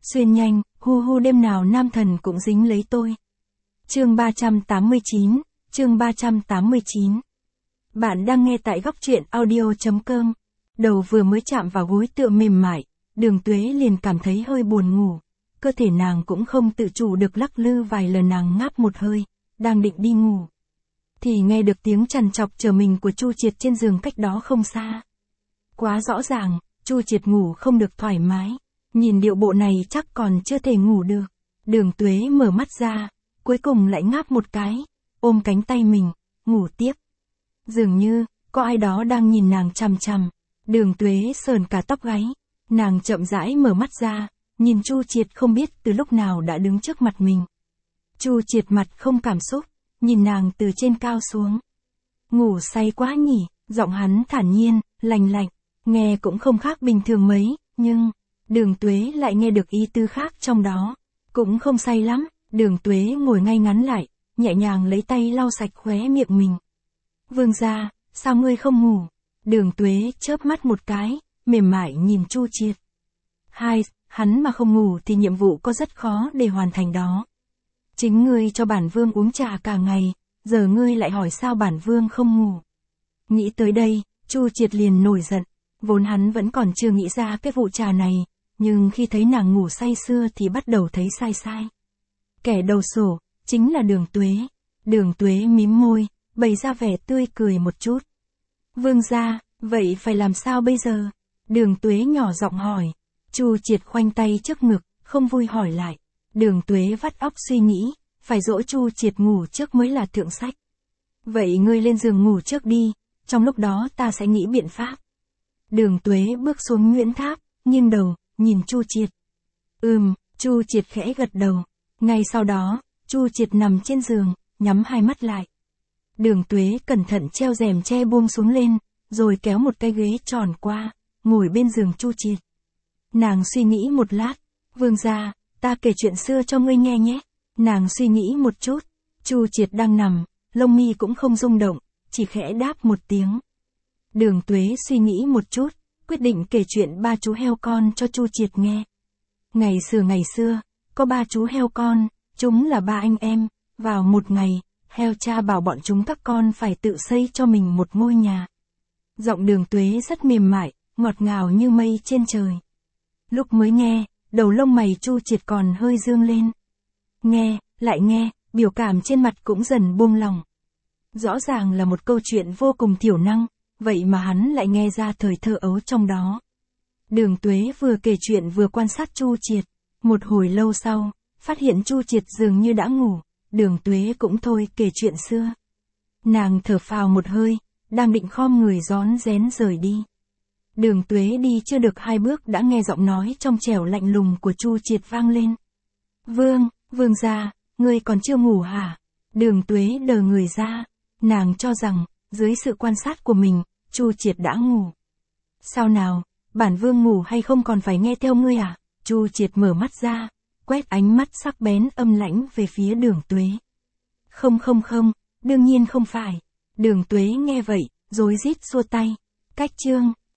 Xuyên nhanh, hu hu đêm nào nam thần cũng dính lấy tôi. Chương 389, chương 389. Bạn đang nghe tại góc truyện audio.com. Đầu vừa mới chạm vào gối tựa mềm mại, Đường Tuế liền cảm thấy hơi buồn ngủ. Cơ thể nàng cũng không tự chủ được lắc lư vài lần, nàng ngáp một hơi, đang định đi ngủ. Thì nghe được tiếng trằn trọc chờ mình của Chu Triệt trên giường cách đó không xa. Quá rõ ràng, Chu Triệt ngủ không được thoải mái. Nhìn điệu bộ này chắc còn chưa thể ngủ được. Đường Tuế mở mắt ra, cuối cùng lại ngáp một cái, ôm cánh tay mình, ngủ tiếp. Dường như, có ai đó đang nhìn nàng chằm chằm. Đường Tuế sờn cả tóc gáy. Nàng chậm rãi mở mắt ra, nhìn Chu Triệt không biết từ lúc nào đã đứng trước mặt mình. Chu Triệt mặt không cảm xúc, nhìn nàng từ trên cao xuống. Ngủ say quá nhỉ, giọng hắn thản nhiên, lành lạnh, nghe cũng không khác bình thường mấy, nhưng Đường Tuế lại nghe được ý tứ khác trong đó. Cũng không say lắm, Đường Tuế ngồi ngay ngắn lại, nhẹ nhàng lấy tay lau sạch khóe miệng mình. Vương gia, sao ngươi không ngủ? Đường Tuế chớp mắt một cái, mềm mại nhìn Chu Triệt. Hắn mà không ngủ thì nhiệm vụ có rất khó để hoàn thành đó. Chính ngươi cho bản vương uống trà cả ngày, giờ ngươi lại hỏi sao bản vương không ngủ. Nghĩ tới đây, Chu Triệt liền nổi giận, vốn hắn vẫn còn chưa nghĩ ra cái vụ trà này, nhưng khi thấy nàng ngủ say sưa thì bắt đầu thấy sai. Kẻ đầu sổ, chính là Đường Tuế. Đường Tuế mím môi, bày ra vẻ tươi cười một chút. Vương gia, vậy phải làm sao bây giờ? Đường Tuế nhỏ giọng hỏi. Chu Triệt khoanh tay trước ngực, không vui hỏi lại. Đường Tuế vắt óc suy nghĩ, phải dỗ Chu Triệt ngủ trước mới là thượng sách. Vậy ngươi lên giường ngủ trước đi, trong lúc đó ta sẽ nghĩ biện pháp. Đường Tuế bước xuống Nguyễn Tháp, nghiêng đầu, nhìn Chu Triệt. Chu Triệt khẽ gật đầu. Ngay sau đó, Chu Triệt nằm trên giường, nhắm hai mắt lại. Đường Tuế cẩn thận treo rèm che buông xuống lên, rồi kéo một cái ghế tròn qua, ngồi bên giường Chu Triệt. Nàng suy nghĩ một lát. Vương gia, ta kể chuyện xưa cho ngươi nghe nhé. Nàng suy nghĩ một chút. Chu Triệt đang nằm, lông mi cũng không rung động, chỉ khẽ đáp một tiếng. Đường Tuế suy nghĩ một chút, quyết định kể chuyện ba chú heo con cho Chu Triệt nghe. Ngày xưa, có ba chú heo con, chúng là ba anh em. Vào một ngày, heo cha bảo bọn chúng các con phải tự xây cho mình một ngôi nhà. Giọng Đường Tuế rất mềm mại, ngọt ngào như mây trên trời. Lúc mới nghe, đầu lông mày Chu Triệt còn hơi dương lên. Nghe, lại nghe, biểu cảm trên mặt cũng dần buông lỏng. Rõ ràng là một câu chuyện vô cùng thiểu năng, vậy mà hắn lại nghe ra thời thơ ấu trong đó. Đường Tuế vừa kể chuyện vừa quan sát Chu Triệt. Một hồi lâu sau, phát hiện Chu Triệt dường như đã ngủ, Đường Tuế cũng thôi kể chuyện xưa. Nàng thở phào một hơi, đang định khom người rón rén rời đi. Đường Tuế đi chưa được 2 bước đã nghe giọng nói trong trẻo lạnh lùng của Chu Triệt vang lên. Vương gia, ngươi còn chưa ngủ hả? Đường Tuế đờ người ra, nàng cho rằng, dưới sự quan sát của mình, Chu Triệt đã ngủ. Sao nào, bản vương ngủ hay không còn phải nghe theo ngươi à? Chu Triệt mở mắt ra, quét ánh mắt sắc bén âm lãnh về phía Đường Tuế. Không, đương nhiên không phải. Đường Tuế nghe vậy, rối rít xua tay. Cách chương